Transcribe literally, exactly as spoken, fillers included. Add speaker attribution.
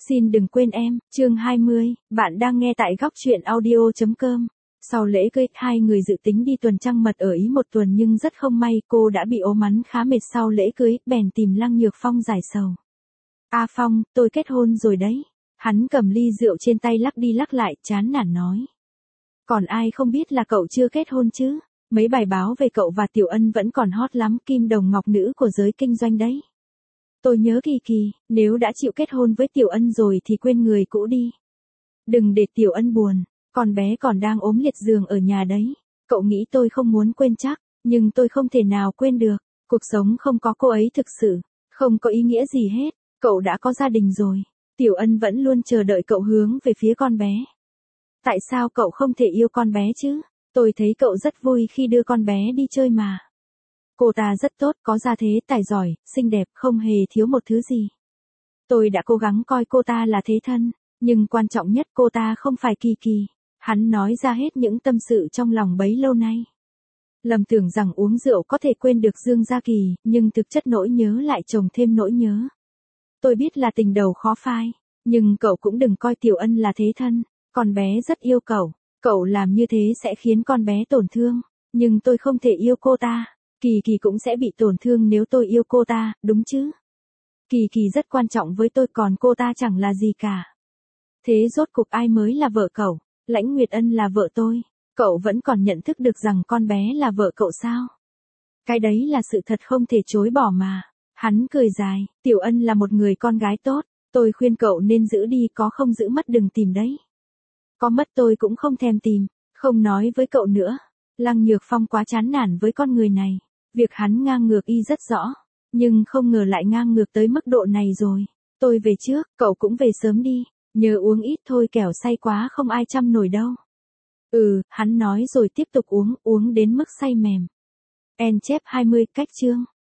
Speaker 1: Xin đừng quên em, chương hai mươi, bạn đang nghe tại góc truyện audio chấm com. Sau lễ cưới, hai người dự tính đi tuần trăng mật ở Ý một tuần nhưng rất không may cô đã bị ốm mắn khá mệt sau lễ cưới, bèn tìm Lăng Nhược Phong giải sầu. A Phong, tôi kết hôn rồi đấy. Hắn cầm ly rượu trên tay lắc đi lắc lại, chán nản nói. Còn ai không biết là cậu chưa kết hôn chứ? Mấy bài báo về cậu và Tiểu Ân vẫn còn hot lắm, kim đồng ngọc nữ của giới kinh doanh đấy. Tôi nhớ Kỳ Kỳ, nếu đã chịu kết hôn với Tiểu Ân rồi thì quên người cũ đi. Đừng để Tiểu Ân buồn, con bé còn đang ốm liệt giường ở nhà đấy. Cậu nghĩ tôi không muốn quên chắc, nhưng tôi không thể nào quên được. Cuộc sống không có cô ấy thực sự, không có ý nghĩa gì hết. Cậu đã có gia đình rồi. Tiểu Ân vẫn luôn chờ đợi cậu hướng về phía con bé. Tại sao cậu không thể yêu con bé chứ? Tôi thấy cậu rất vui khi đưa con bé đi chơi mà. Cô ta rất tốt, có gia thế, tài giỏi, xinh đẹp, không hề thiếu một thứ gì. Tôi đã cố gắng coi cô ta là thế thân, nhưng quan trọng nhất cô ta không phải Kỳ Kỳ. Hắn nói ra hết những tâm sự trong lòng bấy lâu nay. Lầm tưởng rằng uống rượu có thể quên được Dương Gia Kỳ, nhưng thực chất nỗi nhớ lại chồng thêm nỗi nhớ. Tôi biết là tình đầu khó phai, nhưng cậu cũng đừng coi Tiểu Ân là thế thân. Con bé rất yêu cậu, cậu làm như thế sẽ khiến con bé tổn thương, nhưng tôi không thể yêu cô ta. Kỳ Kỳ cũng sẽ bị tổn thương nếu tôi yêu cô ta, đúng chứ? Kỳ Kỳ rất quan trọng với tôi, còn cô ta chẳng là gì cả. Thế rốt cuộc ai mới là vợ cậu? Lãnh Nguyệt Ân là vợ tôi. Cậu vẫn còn nhận thức được rằng con bé là vợ cậu sao? Cái đấy là sự thật không thể chối bỏ mà. Hắn cười dài, Tiểu Ân là một người con gái tốt. Tôi khuyên cậu nên giữ đi, có không giữ mất đừng tìm đấy. Có mất tôi cũng không thèm tìm, không nói với cậu nữa. Lăng Nhược Phong quá chán nản với con người này. Việc hắn ngang ngược y rất rõ, nhưng không ngờ lại ngang ngược tới mức độ này rồi. Tôi về trước, cậu cũng về sớm đi, nhớ uống ít thôi, kẻo say quá không ai chăm nổi đâu. Ừ, hắn nói rồi tiếp tục uống, uống đến mức say mềm. En chép hai mươi, cách chương.